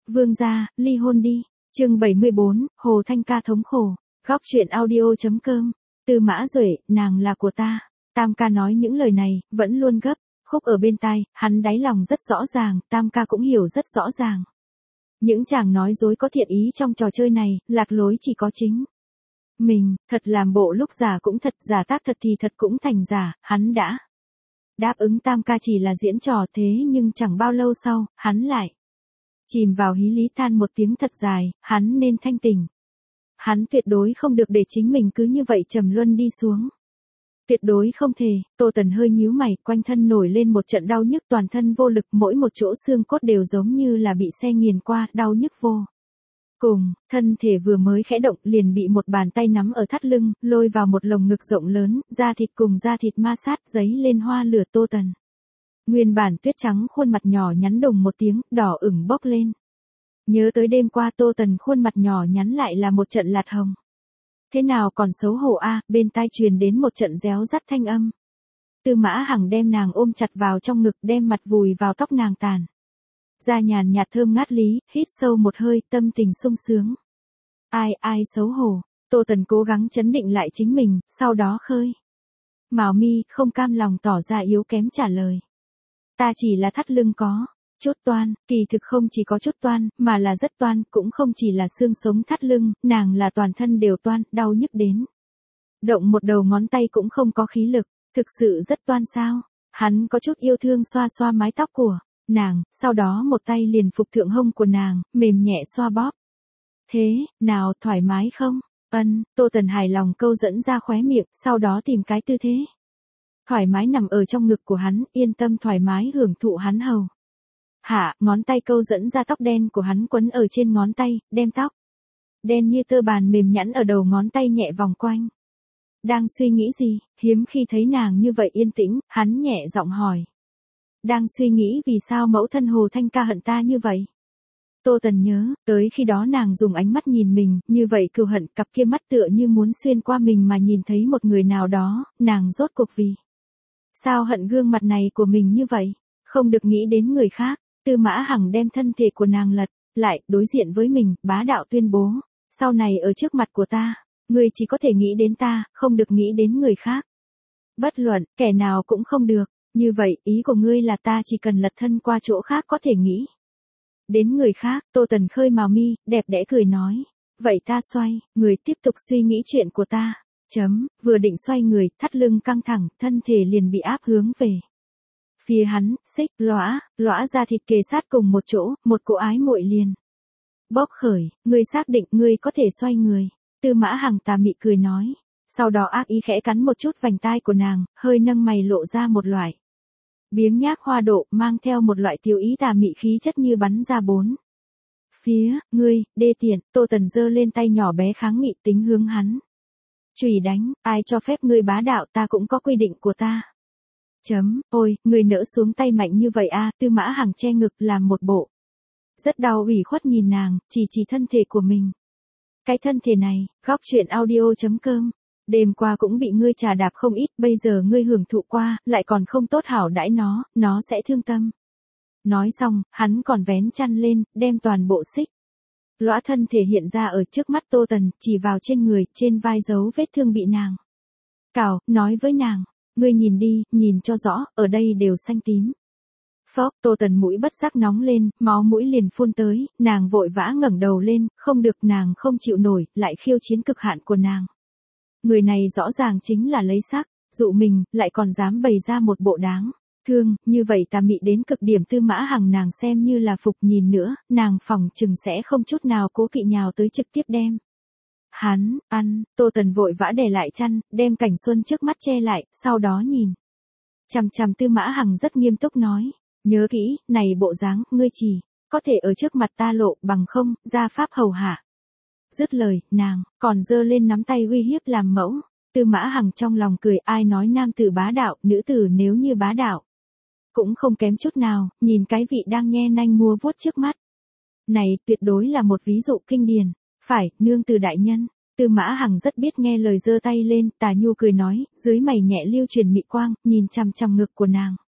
Vương gia, ly hôn đi. Chương 74, Hồ Thanh Ca thống khổ. Góc truyện audio.com. Tư Mã Duệ, nàng là của ta. Tam ca nói những lời này, vẫn luôn gấp. Khúc ở bên tai, hắn đáy lòng rất rõ ràng, Tam ca cũng hiểu rất rõ ràng. Những chàng nói dối có thiện ý trong trò chơi này, lạc lối chỉ có chính mình, thật làm bộ lúc giả cũng thật, giả tác thật thì thật cũng thành giả, hắn đã đáp ứng Tam ca chỉ là diễn trò thế nhưng chẳng bao lâu sau, hắn lại chìm vào hí lý than một tiếng thật dài, hắn nên thanh tỉnh. Hắn tuyệt đối không được để chính mình cứ như vậy trầm luân đi xuống. Tuyệt đối không thể. Tô Tần hơi nhíu mày, quanh thân nổi lên một trận đau nhức, toàn thân vô lực, mỗi một chỗ xương cốt đều giống như là bị xe nghiền qua, đau nhức vô cùng. Thân thể vừa mới khẽ động liền bị một bàn tay nắm ở thắt lưng, lôi vào một lồng ngực rộng lớn, da thịt cùng da thịt ma sát, giấy lên hoa lửa. Tô Tần nguyên bản tuyết trắng khuôn mặt nhỏ nhắn đùng một tiếng, đỏ ửng bốc lên. Nhớ tới đêm qua Tô Tần khuôn mặt nhỏ nhắn lại là một trận lạt hồng. Thế nào còn xấu hổ a, bên tai truyền đến một trận réo rắt thanh âm. Tư Mã Hằng đem nàng ôm chặt vào trong ngực, đem mặt vùi vào tóc nàng tàn. Da nhàn nhạt thơm ngát lý, hít sâu một hơi, tâm tình sung sướng. Ai xấu hổ. Tô Tần cố gắng trấn định lại chính mình, sau đó khơi mào mi, không cam lòng tỏ ra yếu kém trả lời. Ta chỉ là thắt lưng có chút toan, kỳ thực không chỉ có chút toan, mà là rất toan, cũng không chỉ là xương sống thắt lưng, nàng là toàn thân đều toan, đau nhức đến. Động một đầu ngón tay cũng không có khí lực, thực sự rất toan sao? Hắn có chút yêu thương xoa xoa mái tóc của nàng, sau đó một tay liền phục thượng hông của nàng, mềm nhẹ xoa bóp. Thế, nào thoải mái không? Tô Tần hài lòng câu dẫn ra khóe miệng, sau đó tìm cái tư thế thoải mái nằm ở trong ngực của hắn, yên tâm thoải mái hưởng thụ hắn hầu hạ, ngón tay câu dẫn ra tóc đen của hắn quấn ở trên ngón tay, đem tóc đen như tơ bàn mềm nhẵn ở đầu ngón tay nhẹ vòng quanh. Đang suy nghĩ gì? Hiếm khi thấy nàng như vậy yên tĩnh, hắn nhẹ giọng hỏi. Đang suy nghĩ vì sao mẫu thân Hồ Thanh Ca hận ta như vậy? Tô Tần nhớ, tới khi đó nàng dùng ánh mắt nhìn mình, như vậy cừu hận, cặp kia mắt tựa như muốn xuyên qua mình mà nhìn thấy một người nào đó, nàng rốt cuộc vì sao hận gương mặt này của mình như vậy? Không được nghĩ đến người khác. Tư Mã Hằng đem thân thể của nàng lật lại, đối diện với mình, bá đạo tuyên bố. Sau này ở trước mặt của ta, ngươi chỉ có thể nghĩ đến ta, không được nghĩ đến người khác. Bất luận, kẻ nào cũng không được. Như vậy, ý của ngươi là ta chỉ cần lật thân qua chỗ khác có thể nghĩ đến người khác. Tô Tần khơi mào mi, đẹp đẽ cười nói. Vậy ta xoay, người tiếp tục suy nghĩ chuyện của ta. Vừa định xoay người, thắt lưng căng thẳng, thân thể liền bị áp hướng về phía hắn, xích, lõa ra thịt kề sát cùng một chỗ, một cỗ ái muội liền bốc khởi. Ngươi xác định ngươi có thể xoay người? Tư Mã Hằng tà mị cười nói. Sau đó ác ý khẽ cắn một chút vành tai của nàng, hơi nâng mày lộ ra một loại biếng nhác hoa độ, mang theo một loại tiêu ý tà mị khí chất như bắn ra bốn phía. Ngươi, đê tiện. Tô Tần giơ lên tay nhỏ bé kháng nghị, tính hướng hắn chùy đánh. Ai cho phép ngươi bá đạo, ta cũng có quy định của ta. Ôi, người nỡ xuống tay mạnh như vậy a. Tư Mã Hằng che ngực làm một bộ rất đau ủy khuất nhìn nàng, chỉ thân thể của mình. Cái thân thể này, góc truyện audio.com. Đêm qua cũng bị ngươi trà đạp không ít, bây giờ ngươi hưởng thụ qua, lại còn không tốt hảo đãi nó sẽ thương tâm. Nói xong, hắn còn vén chăn lên, đem toàn bộ xích lõa thân thể hiện ra ở trước mắt Tô Tần, chỉ vào trên người, trên vai dấu vết thương bị nàng cào, nói với nàng. Ngươi nhìn đi, nhìn cho rõ, ở đây đều xanh tím. Phốc, Tô Tần mũi bất giác nóng lên, máu mũi liền phun tới, nàng vội vã ngẩng đầu lên, không được, nàng không chịu nổi, lại khiêu chiến cực hạn của nàng. Người này rõ ràng chính là lấy sắc dụ mình, lại còn dám bày ra một bộ đáng thương, như vậy tà mị đến cực điểm. Tư Mã Hằng nàng xem như là phục nhìn nữa, nàng phỏng chừng sẽ không chút nào cố kỵ nhào tới trực tiếp đem hắn ăn. Tô Tần vội vã đè lại chăn, đem cảnh xuân trước mắt che lại, sau đó nhìn chằm chằm Tư Mã Hằng rất nghiêm túc nói. Nhớ kỹ, này bộ dáng, ngươi chỉ có thể ở trước mặt ta lộ, bằng không, ra pháp hầu hạ. Dứt lời, nàng còn giơ lên nắm tay uy hiếp làm mẫu. Tư Mã Hằng trong lòng cười, ai nói nam tử bá đạo, nữ tử nếu như bá đạo cũng không kém chút nào. Nhìn cái vị đang nhe nanh mua vuốt trước mắt này, tuyệt đối là một ví dụ kinh điển. Phải, nương tử đại nhân. Tư Mã Hằng rất biết nghe lời, giơ tay lên, tà nhu cười nói, dưới mày nhẹ lưu truyền mị quang, nhìn chằm chằm ngực của nàng.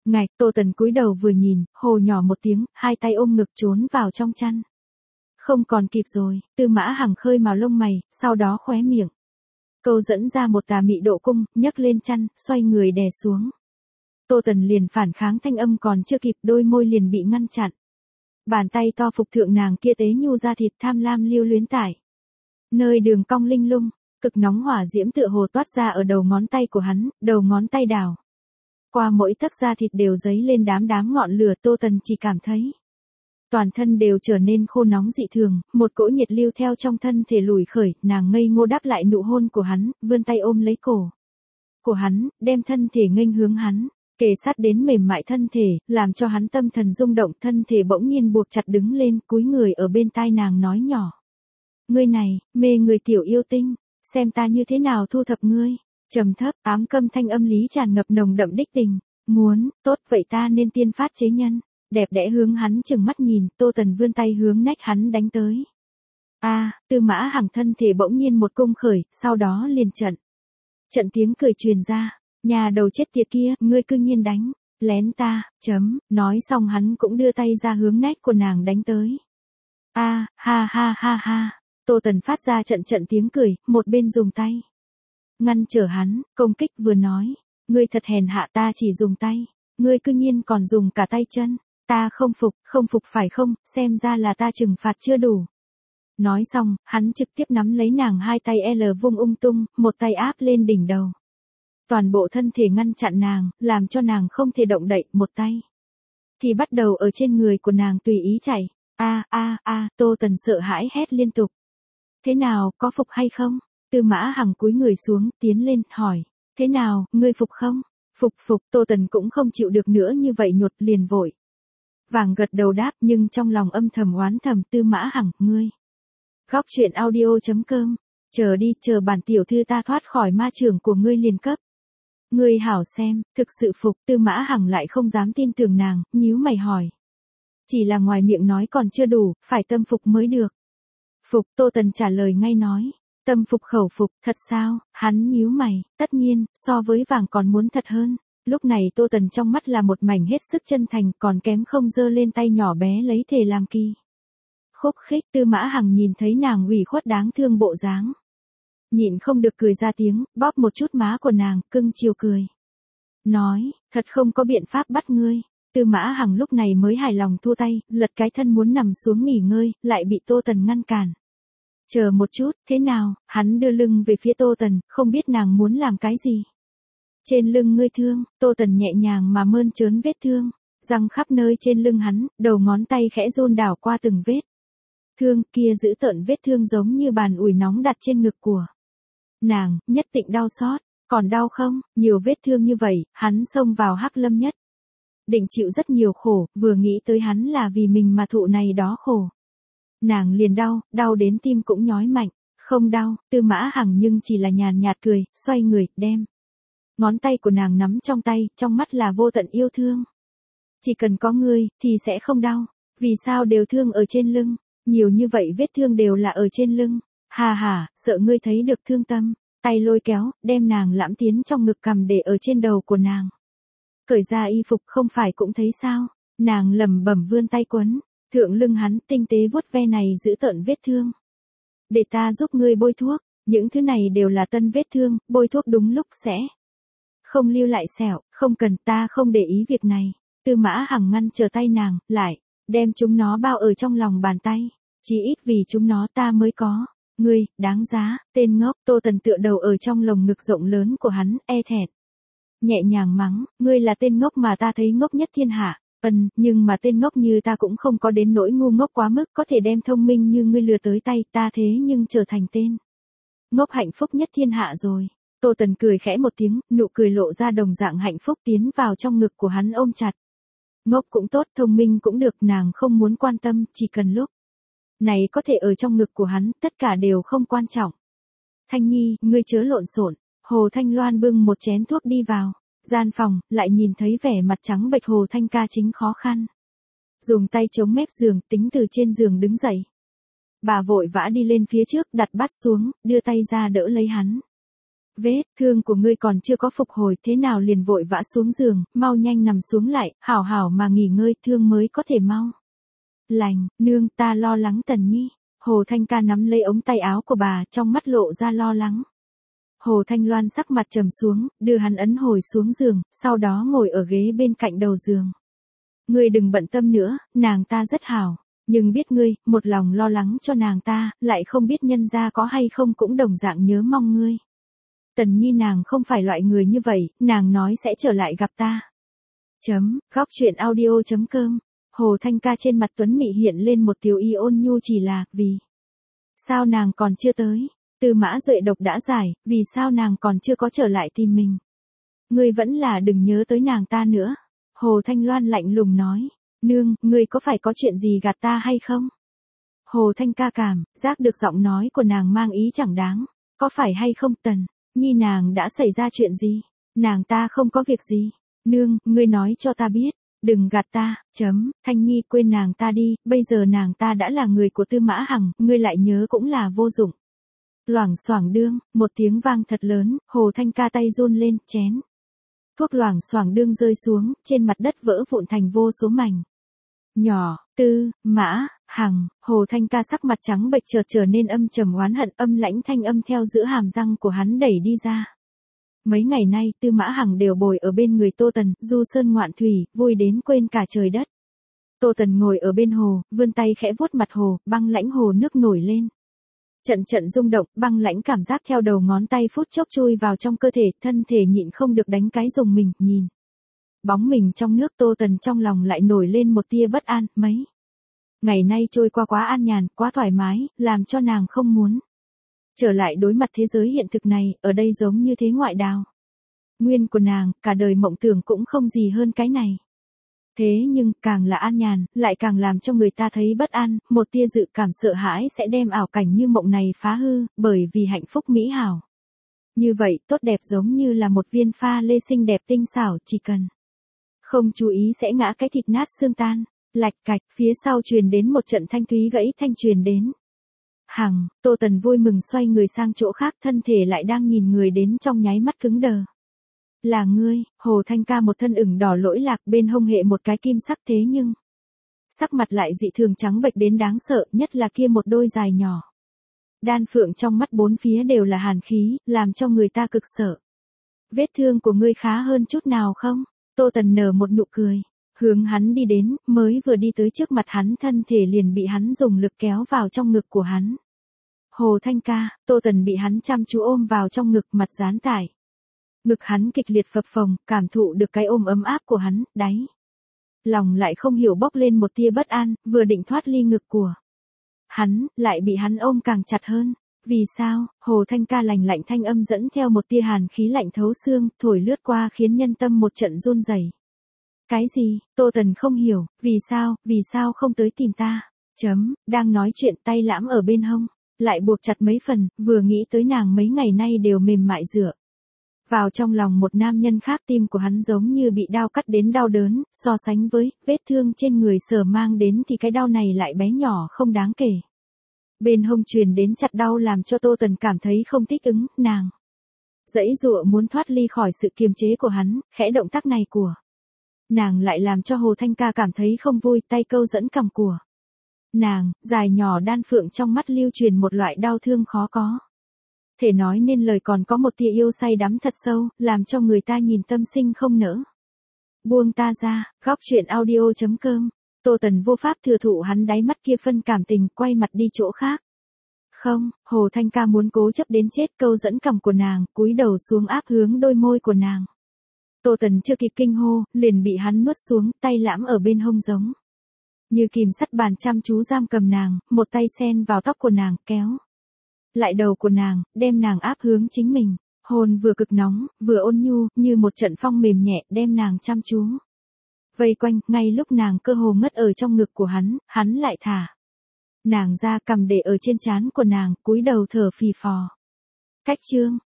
Ngạch, Tô Tần cúi đầu vừa nhìn, hồ nhỏ một tiếng, hai tay ôm ngực trốn vào trong chăn. Không còn kịp rồi, Tư Mã Hằng khơi màu lông mày, sau đó khóe miệng. Câu dẫn ra một tà mị độ cung, nhấc lên chăn, xoay người đè xuống. Tô Tần liền phản kháng, thanh âm còn chưa kịp, đôi môi liền bị ngăn chặn. Bàn tay to phục thượng nàng kia tế nhu ra thịt, tham lam lưu luyến tải. Nơi đường cong linh lung, cực nóng hỏa diễm tựa hồ toát ra ở đầu ngón tay của hắn, đầu ngón tay đào. Qua mỗi tấc da thịt đều dấy lên đám ngọn lửa. Tô Tần chỉ cảm thấy toàn thân đều trở nên khô nóng dị thường, một cỗ nhiệt lưu theo trong thân thể lùi khởi, nàng ngây ngô đáp lại nụ hôn của hắn, vươn tay ôm lấy cổ của hắn, đem thân thể nghênh hướng hắn, kề sát đến mềm mại thân thể, làm cho hắn tâm thần rung động, thân thể bỗng nhiên buộc chặt đứng lên, cúi người ở bên tai nàng nói nhỏ. Ngươi này, mê người tiểu yêu tinh, xem ta như thế nào thu thập ngươi. Trầm thấp, ám câm thanh âm lý tràn ngập nồng đậm đích tình. Muốn, tốt vậy ta nên tiên phát chế nhân. Đẹp đẽ hướng hắn chừng mắt nhìn, Tô Tần vươn tay hướng nách hắn đánh tới. Tư Mã Hằng thân thể bỗng nhiên một cung khởi, sau đó liền trận tiếng cười truyền ra. Nhà đầu chết tiệt kia, ngươi cư nhiên đánh, lén ta, nói xong hắn cũng đưa tay ra hướng nách của nàng đánh tới. Ha ha ha ha, Tô Tần phát ra trận tiếng cười, một bên dùng tay ngăn trở hắn, công kích vừa nói, ngươi thật hèn hạ, ta chỉ dùng tay, ngươi cư nhiên còn dùng cả tay chân, ta không phục phải không, xem ra là ta trừng phạt chưa đủ. Nói xong, hắn trực tiếp nắm lấy nàng hai tay L vung tung, một tay áp lên đỉnh đầu. Toàn bộ thân thể ngăn chặn nàng, làm cho nàng không thể động đậy, một tay thì bắt đầu ở trên người của nàng tùy ý chảy. Tô Tần sợ hãi hét liên tục. Thế nào, có phục hay không? Tư Mã Hằng cúi người xuống, tiến lên, hỏi. Thế nào, ngươi phục không? Phục, Tô Tần cũng không chịu được nữa như vậy nhột, liền vội vàng gật đầu đáp, nhưng trong lòng âm thầm oán thầm. Tư Mã Hằng, ngươi. Góc truyện audio.com. Chờ đi, chờ bản tiểu thư ta thoát khỏi ma trường của ngươi liền cấp. Ngươi hảo xem, thực sự phục. Tư Mã Hằng lại không dám tin tưởng nàng, nhíu mày hỏi. Chỉ là ngoài miệng nói còn chưa đủ, phải tâm phục mới được. Phục, Tô Tần trả lời ngay nói. Tâm phục khẩu phục, thật sao? Hắn nhíu mày, tất nhiên, so với vàng còn muốn thật hơn. Lúc này Tô Tần trong mắt là một mảnh hết sức chân thành, còn kém không giơ lên tay nhỏ bé lấy thể làm kỳ. Khúc khích. Tư Mã Hằng nhìn thấy nàng ủy khuất đáng thương bộ dáng, nhịn không được cười ra tiếng, bóp một chút má của nàng, cưng chiều cười. Nói, thật không có biện pháp bắt ngươi. Tư Mã Hằng lúc này mới hài lòng thua tay, lật cái thân muốn nằm xuống nghỉ ngơi, lại bị Tô Tần ngăn cản. Chờ một chút, thế nào? Hắn đưa lưng về phía Tô Tần, không biết nàng muốn làm cái gì. Trên lưng ngươi thương. Tô Tần nhẹ nhàng mà mơn trớn vết thương, răng khắp nơi trên lưng hắn, đầu ngón tay khẽ run đảo qua từng vết thương kia, giữ tợn vết thương giống như bàn ủi nóng đặt trên ngực của nàng, nhất định đau xót. Còn đau không? Nhiều vết thương như vậy, hắn xông vào Hắc Lâm nhất định chịu rất nhiều khổ, vừa nghĩ tới hắn là vì mình mà thụ này đó khổ, nàng liền đau đến tim cũng nhói mạnh. Không đau. Tư Mã Hằng nhưng chỉ là nhàn nhạt cười, xoay người, đem ngón tay của nàng nắm trong tay, trong mắt là vô tận yêu thương. Chỉ cần có ngươi, thì sẽ không đau. Vì sao đều thương ở trên lưng? Nhiều như vậy vết thương đều là ở trên lưng. Sợ ngươi thấy được thương tâm. Tay lôi kéo, đem nàng lãm tiến trong ngực, cầm để ở trên đầu của nàng. Cởi ra y phục, không phải cũng thấy sao? Nàng lẩm bẩm vươn tay quấn thượng lưng hắn, tinh tế vuốt ve này giữ tợn vết thương. Để ta giúp ngươi bôi thuốc. Những thứ này đều là tân vết thương, bôi thuốc đúng lúc sẽ không lưu lại sẹo. Không cần, ta không để ý việc này. Tư Mã Hằng ngăn trở tay nàng, lại đem chúng nó bao ở trong lòng bàn tay. Chỉ ít vì chúng nó ta mới có. Ngươi, đáng giá, tên ngốc. Tô Tần tựa đầu ở trong lồng ngực rộng lớn của hắn, e thẹn nhẹ nhàng mắng, ngươi là tên ngốc mà ta thấy ngốc nhất thiên hạ. Nhưng mà tên ngốc như ta cũng không có đến nỗi ngu ngốc quá mức, có thể đem thông minh như ngươi lừa tới tay, ta thế nhưng trở thành tên ngốc hạnh phúc nhất thiên hạ rồi. Tô Tần cười khẽ một tiếng, nụ cười lộ ra đồng dạng hạnh phúc, tiến vào trong ngực của hắn ôm chặt. Ngốc cũng tốt, thông minh cũng được, nàng không muốn quan tâm, chỉ cần lúc này có thể ở trong ngực của hắn, tất cả đều không quan trọng. Thanh Nhi, ngươi chớ lộn xộn. Hồ Thanh Loan bưng một chén thuốc đi vào gian phòng, lại nhìn thấy vẻ mặt trắng bệch Hồ Thanh ca chính khó khăn dùng tay chống mép giường, tính từ trên giường đứng dậy. Bà vội vã đi lên phía trước, đặt bát xuống, đưa tay ra đỡ lấy hắn. Vết thương của ngươi còn chưa có phục hồi thế nào liền vội vã xuống giường, mau nhanh nằm xuống lại, hảo hảo mà nghỉ ngơi thương mới có thể mau lành, nương ta lo lắng Tần Nhi. Hồ Thanh Ca nắm lấy ống tay áo của bà trong mắt lộ ra lo lắng. Hồ Thanh Loan sắc mặt trầm xuống, đưa hắn ấn hồi xuống giường, sau đó ngồi ở ghế bên cạnh đầu giường. Ngươi đừng bận tâm nữa, nàng ta rất hảo. Nhưng biết ngươi, một lòng lo lắng cho nàng ta, lại không biết nhân gia có hay không cũng đồng dạng nhớ mong ngươi. Tần Nhi nàng không phải loại người như vậy, nàng nói sẽ trở lại gặp ta. Góc truyện audio.com Hồ Thanh Ca trên mặt tuấn mị hiện lên một tiêu y ôn nhu chỉ là, vì sao nàng còn chưa tới? Tư Mã Duệ độc đã giải, vì sao nàng còn chưa có trở lại tìm mình? Ngươi vẫn là đừng nhớ tới nàng ta nữa. Hồ Thanh Loan lạnh lùng nói, nương, ngươi có phải có chuyện gì gạt ta hay không? Hồ Thanh Ca cảm giác được giọng nói của nàng mang ý chẳng đáng, có phải hay không Tần Nhi nàng đã xảy ra chuyện gì? Nàng ta không có việc gì. Nương, ngươi nói cho ta biết. Đừng gạt ta, Thanh Nhi quên nàng ta đi, bây giờ nàng ta đã là người của Tư Mã Hằng, ngươi lại nhớ cũng là vô dụng. Loảng xoảng đương, một tiếng vang thật lớn, Hồ Thanh Ca tay run lên, chén thuốc loảng xoảng đương rơi xuống, trên mặt đất vỡ vụn thành vô số mảnh nhỏ. Tư Mã Hằng, Hồ Thanh Ca sắc mặt trắng bệch chợt trở nên âm trầm oán hận, âm lãnh thanh âm theo giữa hàm răng của hắn đẩy đi ra. Mấy ngày nay Tư Mã Hằng đều bồi ở bên người Tô Tần, du sơn ngoạn thủy, vui đến quên cả trời đất. Tô Tần ngồi ở bên hồ, vươn tay khẽ vuốt mặt hồ, băng lãnh hồ nước nổi lên. Trận trận rung động, băng lãnh cảm giác theo đầu ngón tay phút chốc chui vào trong cơ thể, thân thể nhịn không được đánh cái rùng mình, nhìn bóng mình trong nước. Tô Tần trong lòng lại nổi lên một tia bất an, mấy ngày nay trôi qua quá an nhàn, quá thoải mái, làm cho nàng không muốn trở lại đối mặt thế giới hiện thực này, ở đây giống như thế ngoại đào. Nguyên của nàng, cả đời mộng tưởng cũng không gì hơn cái này. Thế nhưng, càng là an nhàn, lại càng làm cho người ta thấy bất an, một tia dự cảm sợ hãi sẽ đem ảo cảnh như mộng này phá hư, bởi vì hạnh phúc mỹ hảo. Như vậy, tốt đẹp giống như là một viên pha lê xinh đẹp tinh xảo, chỉ cần không chú ý sẽ ngã cái thịt nát xương tan. Lạch cạch, phía sau truyền đến một trận thanh thúy gãy thanh truyền đến. Hằng, Tô Tần vui mừng xoay người sang chỗ khác, thân thể lại đang nhìn người đến trong nháy mắt cứng đờ. Là ngươi. Hồ Thanh Ca một thân ửng đỏ lỗi lạc, bên hông hệ một cái kim sắc, thế nhưng sắc mặt lại dị thường trắng bệch đến đáng sợ, nhất là kia một đôi dài nhỏ đan phượng trong mắt bốn phía đều là hàn khí, làm cho người ta cực sợ. Vết thương của ngươi khá hơn chút nào không? Tô Tần nở một nụ cười, hướng hắn đi đến, mới vừa đi tới trước mặt hắn thân thể liền bị hắn dùng lực kéo vào trong ngực của hắn. Hồ Thanh Ca, Tô Tần bị hắn chăm chú ôm vào trong ngực, mặt dán tải. Ngực hắn kịch liệt phập phồng, cảm thụ được cái ôm ấm áp của hắn, đáy lòng lại không hiểu bốc lên một tia bất an, vừa định thoát ly ngực của hắn, lại bị hắn ôm càng chặt hơn. Vì sao? Hồ Thanh Ca lành lạnh thanh âm dẫn theo một tia hàn khí lạnh thấu xương, thổi lướt qua khiến nhân tâm một trận run rẩy. Cái gì? Tô Tần không hiểu, vì sao không tới tìm ta? Đang nói chuyện tay lãm ở bên hông, lại buộc chặt mấy phần, vừa nghĩ tới nàng mấy ngày nay đều mềm mại dựa vào trong lòng một nam nhân khác, tim của hắn giống như bị đao cắt đến đau đớn, so sánh với vết thương trên người Sở mang đến thì cái đau này lại bé nhỏ không đáng kể. Bên hông truyền đến chặt đau làm cho Tô Tần cảm thấy không thích ứng, nàng dãy dụa muốn thoát ly khỏi sự kiềm chế của hắn, khẽ động tác này của nàng lại làm cho Hồ Thanh Ca cảm thấy không vui, tay câu dẫn cằm của nàng, dài nhỏ đan phượng trong mắt lưu truyền một loại đau thương khó có thể nói nên lời, còn có một tia yêu say đắm thật sâu, làm cho người ta nhìn tâm sinh không nỡ. Buông ta ra. Góc truyện audio.com Tô Tần vô pháp thừa thụ hắn đáy mắt kia phân cảm tình, quay mặt đi chỗ khác. Không, Hồ Thanh Ca muốn cố chấp đến chết, câu dẫn cằm của nàng, cúi đầu xuống áp hướng đôi môi của nàng. Tô Tần chưa kịp kinh hô, liền bị hắn nuốt xuống, tay lãm ở bên hông giống như kìm sắt bàn chăm chú giam cầm nàng, một tay xen vào tóc của nàng, kéo lại đầu của nàng, đem nàng áp hướng chính mình. Hồn vừa cực nóng, vừa ôn nhu, như một trận phong mềm nhẹ, đem nàng chăm chú vây quanh. Ngay lúc nàng cơ hồ ngất ở trong ngực của hắn lại thả nàng ra, cầm để ở trên trán của nàng, cúi đầu thở phì phò. Cách chương